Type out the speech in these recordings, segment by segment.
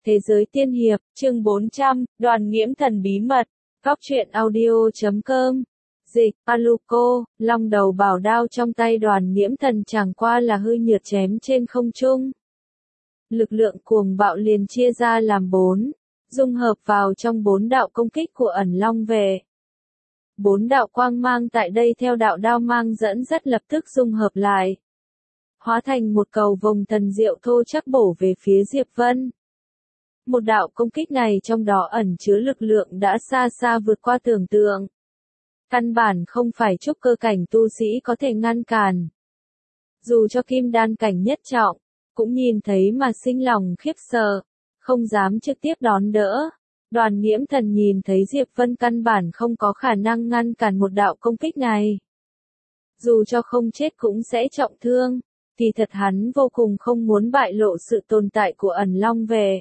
Thế giới tiên hiệp, chương 400, Đoàn Nghiễm Thần bí mật, Góc truyện audio.com. Dịch, Aluko, long đầu bảo đao trong tay Đoàn Nghiễm Thần chẳng qua là hư nhược chém trên không trung. Lực lượng cuồng bạo liền chia ra làm 4, dung hợp vào trong 4 đạo công kích của ẩn long về. 4 đạo quang mang tại đây theo đạo đao mang dẫn dắt lập tức dung hợp lại, hóa thành một cầu vồng thần diệu thô chắc bổ về phía Diệp Vân. Một đạo công kích này trong đó ẩn chứa lực lượng đã xa xa vượt qua tưởng tượng. Căn bản không phải trúc cơ cảnh tu sĩ có thể ngăn cản. Dù cho kim đan cảnh nhất trọng, cũng nhìn thấy mà sinh lòng khiếp sợ, không dám trực tiếp đón đỡ. Đoàn Nghiễm Thần nhìn thấy Diệp Vân căn bản không có khả năng ngăn cản một đạo công kích này. Dù cho không chết cũng sẽ trọng thương, thì thật hắn vô cùng không muốn bại lộ sự tồn tại của ẩn long về.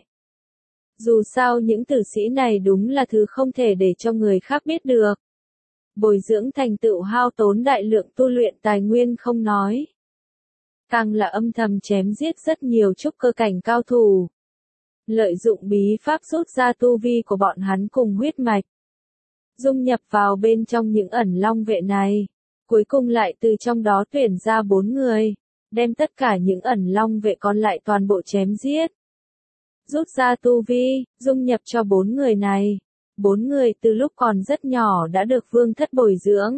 Dù sao những tử sĩ này đúng là thứ không thể để cho người khác biết được. Bồi dưỡng thành tựu hao tốn đại lượng tu luyện tài nguyên không nói. Càng là âm thầm chém giết rất nhiều trúc cơ cảnh cao thủ. Lợi dụng bí pháp rút ra tu vi của bọn hắn cùng huyết mạch. Dung nhập vào bên trong những ẩn long vệ này. Cuối cùng lại từ trong đó tuyển ra 4 người. Đem tất cả những ẩn long vệ còn lại toàn bộ chém giết. Rút ra tu vi, dung nhập cho 4 người này. 4 người từ lúc còn rất nhỏ đã được vương thất bồi dưỡng.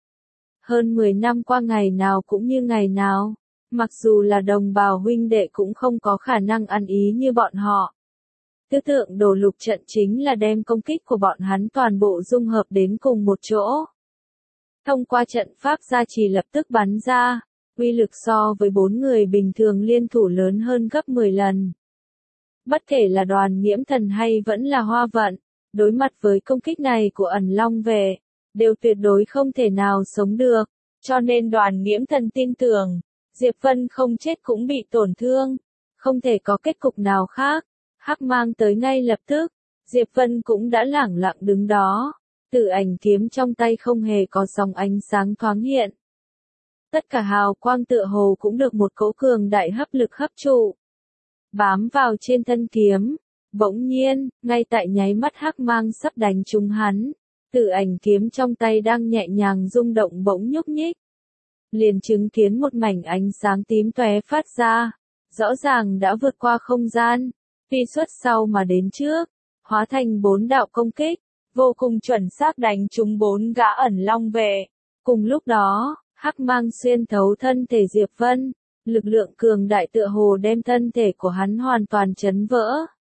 Hơn 10 năm qua ngày nào cũng như ngày nào, mặc dù là đồng bào huynh đệ cũng không có khả năng ăn ý như bọn họ. Tư tượng đồ lục trận chính là đem công kích của bọn hắn toàn bộ dung hợp đến cùng một chỗ. Thông qua trận pháp gia trì lập tức bắn ra, uy lực so với 4 người bình thường liên thủ lớn hơn gấp 10 lần. Bất kể là Đoàn Nghiễm Thần hay vẫn là Hoa Vận, đối mặt với công kích này của ẩn long về, đều tuyệt đối không thể nào sống được, cho nên Đoàn Nghiễm Thần tin tưởng, Diệp Vân không chết cũng bị tổn thương, không thể có kết cục nào khác. Hắc mang tới ngay lập tức, Diệp Vân cũng đã lẳng lặng đứng đó, tử ảnh kiếm trong tay không hề có dòng ánh sáng thoáng hiện. Tất cả hào quang tựa hồ cũng được một cỗ cường đại hấp lực hấp trụ. Bám vào trên thân kiếm, bỗng nhiên, ngay tại nháy mắt hắc mang sắp đánh trúng hắn, tử ảnh kiếm trong tay đang nhẹ nhàng rung động bỗng nhúc nhích. Liền chứng kiến một mảnh ánh sáng tím tóe phát ra, rõ ràng đã vượt qua không gian, phi xuất sau mà đến trước, hóa thành 4 đạo công kích, vô cùng chuẩn xác đánh trúng 4 gã ẩn long về. Cùng lúc đó, hắc mang xuyên thấu thân thể Diệp Vân. Lực lượng cường đại tựa hồ đem thân thể của hắn hoàn toàn chấn vỡ.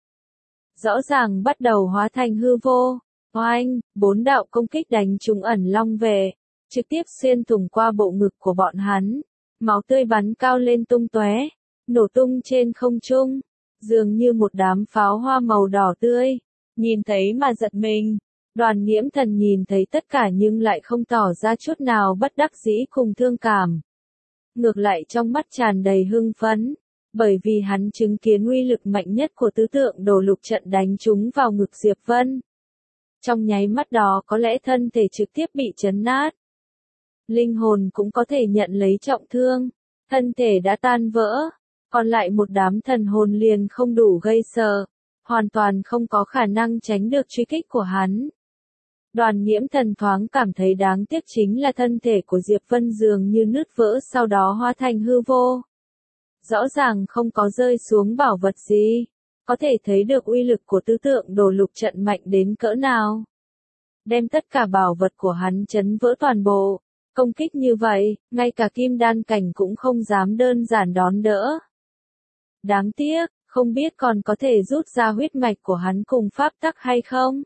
Rõ ràng bắt đầu hóa thành hư vô. Oanh, 4 đạo công kích đánh trúng ẩn long về, trực tiếp xuyên thủng qua bộ ngực của bọn hắn. Máu tươi bắn cao lên tung tóe, nổ tung trên không trung, dường như một đám pháo hoa màu đỏ tươi. Nhìn thấy mà giật mình, Đoàn Nghiễm Thần nhìn thấy tất cả nhưng lại không tỏ ra chút nào bất đắc dĩ cùng thương cảm. Ngược lại trong mắt tràn đầy hưng phấn, bởi vì hắn chứng kiến uy lực mạnh nhất của tứ tượng đồ lục trận đánh trúng vào ngực Diệp Vân. Trong nháy mắt đó có lẽ thân thể trực tiếp bị chấn nát. Linh hồn cũng có thể nhận lấy trọng thương, thân thể đã tan vỡ, còn lại một đám thần hồn liền không đủ gây sợ, hoàn toàn không có khả năng tránh được truy kích của hắn. Đoàn Nghiễm Thần thoáng cảm thấy đáng tiếc chính là thân thể của Diệp Vân dường như nứt vỡ sau đó hóa thành hư vô. Rõ ràng không có rơi xuống bảo vật gì, có thể thấy được uy lực của tứ tượng đồ lục trận mạnh đến cỡ nào. Đem tất cả bảo vật của hắn chấn vỡ toàn bộ, công kích như vậy, ngay cả kim đan cảnh cũng không dám đơn giản đón đỡ. Đáng tiếc, không biết còn có thể rút ra huyết mạch của hắn cùng pháp tắc hay không?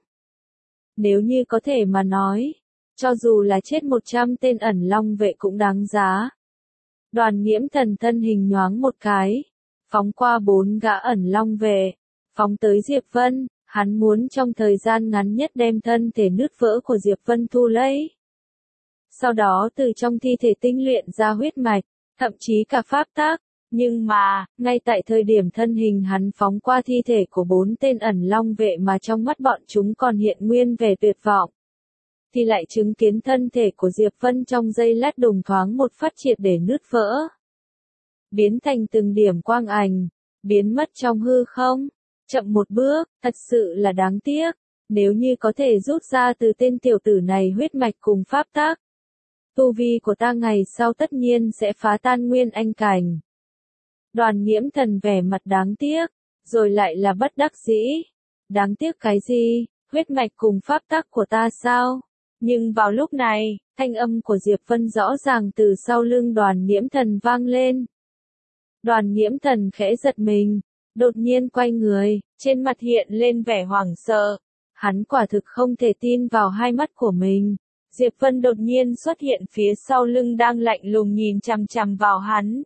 Nếu như có thể mà nói, cho dù là chết 100 tên ẩn long vệ cũng đáng giá. Đoàn Nghiễm Thần thân hình nhoáng một cái, phóng qua 4 gã ẩn long về, phóng tới Diệp Vân, hắn muốn trong thời gian ngắn nhất đem thân thể nứt vỡ của Diệp Vân thu lấy. Sau đó từ trong thi thể tinh luyện ra huyết mạch, thậm chí cả pháp tắc. Nhưng mà, ngay tại thời điểm thân hình hắn phóng qua thi thể của 4 tên ẩn long vệ mà trong mắt bọn chúng còn hiện nguyên vẻ tuyệt vọng, thì lại chứng kiến thân thể của Diệp Vân trong giây lát đùng thoáng một phát triệt để nứt vỡ. Biến thành từng điểm quang ảnh, biến mất trong hư không. Chậm một bước, thật sự là đáng tiếc. Nếu như có thể rút ra từ tên tiểu tử này huyết mạch cùng pháp tắc, tu vi của ta ngày sau tất nhiên sẽ phá tan nguyên anh cảnh. Đoàn Nghiễm Thần vẻ mặt đáng tiếc, rồi lại là bất đắc dĩ. Đáng tiếc cái gì, huyết mạch cùng pháp tắc của ta sao? Nhưng vào lúc này, thanh âm của Diệp Vân rõ ràng từ sau lưng Đoàn Nghiễm Thần vang lên. Đoàn Nghiễm Thần khẽ giật mình, đột nhiên quay người, trên mặt hiện lên vẻ hoảng sợ. Hắn quả thực không thể tin vào hai mắt của mình. Diệp Vân đột nhiên xuất hiện phía sau lưng đang lạnh lùng nhìn chằm chằm vào hắn.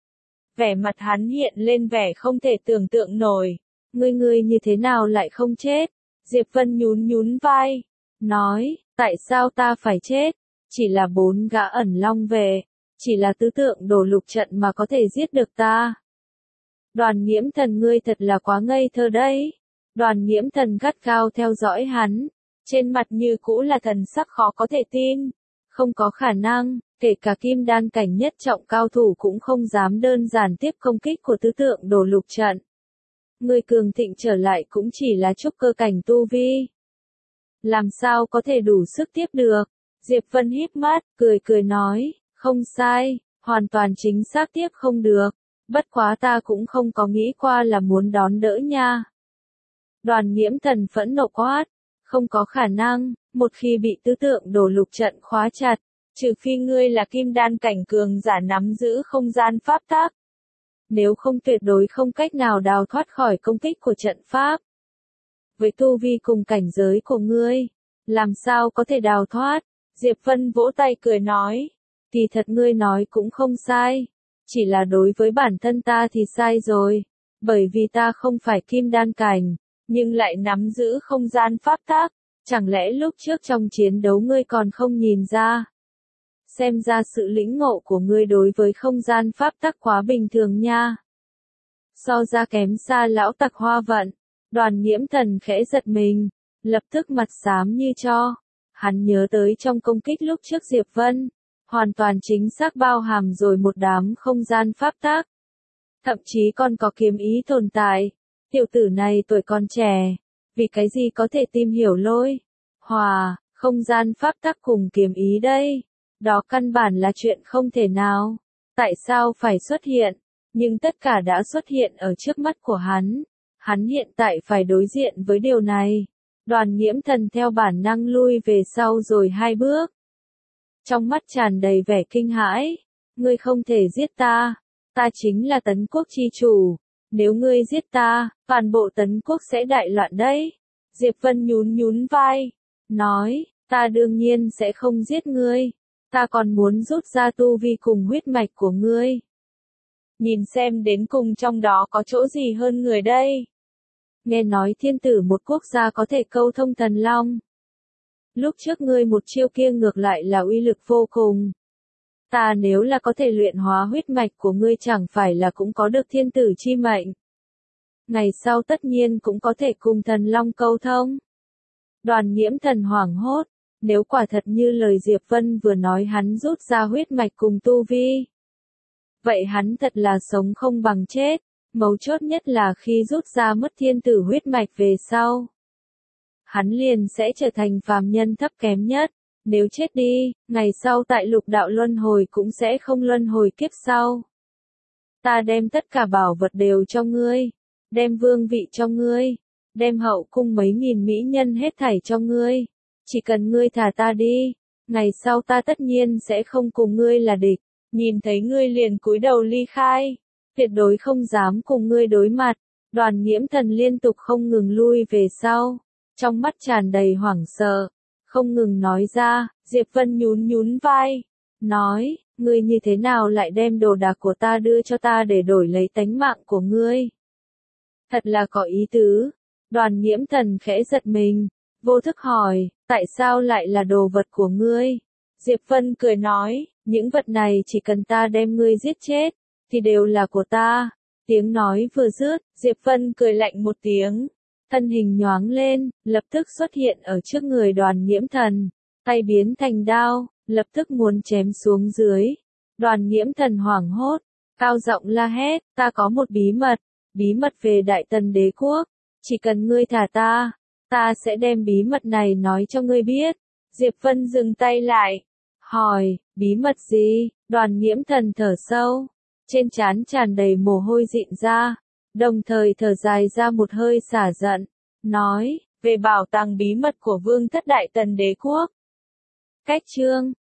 Vẻ mặt hắn hiện lên vẻ không thể tưởng tượng nổi. Ngươi như thế nào lại không chết? Diệp Vân nhún nhún vai, nói, tại sao ta phải chết? Chỉ là 4 gã ẩn long về, chỉ là tứ tượng đồ lục trận mà có thể giết được ta. Đoàn Nghiễm Thần ngươi thật là quá ngây thơ đấy. Đoàn Nghiễm Thần gắt gao theo dõi hắn, trên mặt như cũ là thần sắc khó có thể tin. Không có khả năng, kể cả kim đan cảnh nhất trọng cao thủ cũng không dám đơn giản tiếp công kích của tứ tượng đồ lục trận. Người cường thịnh trở lại cũng chỉ là trúc cơ cảnh tu vi. Làm sao có thể đủ sức tiếp được? Diệp Vân híp mắt, cười nói, không sai, hoàn toàn chính xác tiếp không được. Bất quá ta cũng không có nghĩ qua là muốn đón đỡ nha. Đoàn Nghiễm Thần phẫn nộ quát, không có khả năng, một khi bị tứ tượng đồ lục trận khóa chặt, trừ phi ngươi là kim đan cảnh cường giả nắm giữ không gian pháp tắc. Nếu không tuyệt đối không cách nào đào thoát khỏi công kích của trận pháp. Với tu vi cùng cảnh giới của ngươi, làm sao có thể đào thoát? Diệp Vân vỗ tay cười nói, kỳ thật ngươi nói cũng không sai, chỉ là đối với bản thân ta thì sai rồi, bởi vì ta không phải kim đan cảnh, nhưng lại nắm giữ không gian pháp tắc, chẳng lẽ lúc trước trong chiến đấu ngươi còn không nhìn ra? Xem ra sự lĩnh ngộ của ngươi đối với không gian pháp tắc quá bình thường nha. So ra kém xa lão tặc Hoa Vận. Đoàn Nghiễm Thần khẽ giật mình, lập tức mặt xám như tro. Hắn nhớ tới trong công kích lúc trước Diệp Vân, hoàn toàn chính xác bao hàm rồi một đám không gian pháp tắc. Thậm chí còn có kiếm ý tồn tại. Tiểu tử này tuổi còn trẻ, vì cái gì có thể tìm hiểu lôi, hòa, không gian pháp tắc cùng kiếm ý đây? Đó căn bản là chuyện không thể nào. Tại sao phải xuất hiện? Nhưng tất cả đã xuất hiện ở trước mắt của hắn. Hắn hiện tại phải đối diện với điều này. Đoàn Nghiễm Thần theo bản năng lui về sau rồi 2 bước. Trong mắt tràn đầy vẻ kinh hãi. Ngươi không thể giết ta. Ta chính là Tấn Quốc chi chủ. Nếu ngươi giết ta, toàn bộ Tấn Quốc sẽ đại loạn đấy. Diệp Vân nhún nhún vai. Nói, ta đương nhiên sẽ không giết ngươi. Ta còn muốn rút ra tu vi cùng huyết mạch của ngươi. Nhìn xem đến cùng trong đó có chỗ gì hơn người đây. Nghe nói thiên tử một quốc gia có thể câu thông thần long. Lúc trước ngươi một chiêu kia ngược lại là uy lực vô cùng. Ta nếu là có thể luyện hóa huyết mạch của ngươi chẳng phải là cũng có được thiên tử chi mệnh. Ngày sau tất nhiên cũng có thể cùng thần long câu thông. Đoàn Nghiễm Thần hoảng hốt. Nếu quả thật như lời Diệp Vân vừa nói hắn rút ra huyết mạch cùng tu vi. Vậy hắn thật là sống không bằng chết. Mấu chốt nhất là khi rút ra mất thiên tử huyết mạch về sau. Hắn liền sẽ trở thành phàm nhân thấp kém nhất. Nếu chết đi, ngày sau tại lục đạo luân hồi cũng sẽ không luân hồi kiếp sau. Ta đem tất cả bảo vật đều cho ngươi. Đem vương vị cho ngươi. Đem hậu cung mấy nghìn mỹ nhân hết thảy cho ngươi. Chỉ cần ngươi thả ta đi, ngày sau ta tất nhiên sẽ không cùng ngươi là địch. Nhìn thấy ngươi liền cúi đầu ly khai. Tuyệt đối không dám cùng ngươi đối mặt. Đoàn Nghiễm Thần liên tục không ngừng lui về sau. Trong mắt tràn đầy hoảng sợ. Không ngừng nói ra, Diệp Vân nhún nhún vai. Nói, ngươi như thế nào lại đem đồ đạc của ta đưa cho ta để đổi lấy tánh mạng của ngươi? Thật là có ý tứ. Đoàn Nghiễm Thần khẽ giật mình. Vô thức hỏi, tại sao lại là đồ vật của ngươi? Diệp Vân cười nói, những vật này chỉ cần ta đem ngươi giết chết, thì đều là của ta. Tiếng nói vừa dứt, Diệp Vân cười lạnh một tiếng. Thân hình nhoáng lên, lập tức xuất hiện ở trước người Đoàn Nghiễm Thần. Tay biến thành đao, lập tức muốn chém xuống dưới. Đoàn Nghiễm Thần hoảng hốt, cao giọng la hét, ta có một bí mật về Đại Tần Đế Quốc. Chỉ cần ngươi thả ta sẽ đem bí mật này nói cho ngươi biết. Diệp Vân dừng tay lại, hỏi, bí mật gì? Đoàn Nghiễm Thần thở sâu, trên trán tràn đầy mồ hôi dịn ra, đồng thời thở dài ra một hơi xả giận, nói, về bảo tàng bí mật của Vương thất Đại Tần Đế quốc. Cách chương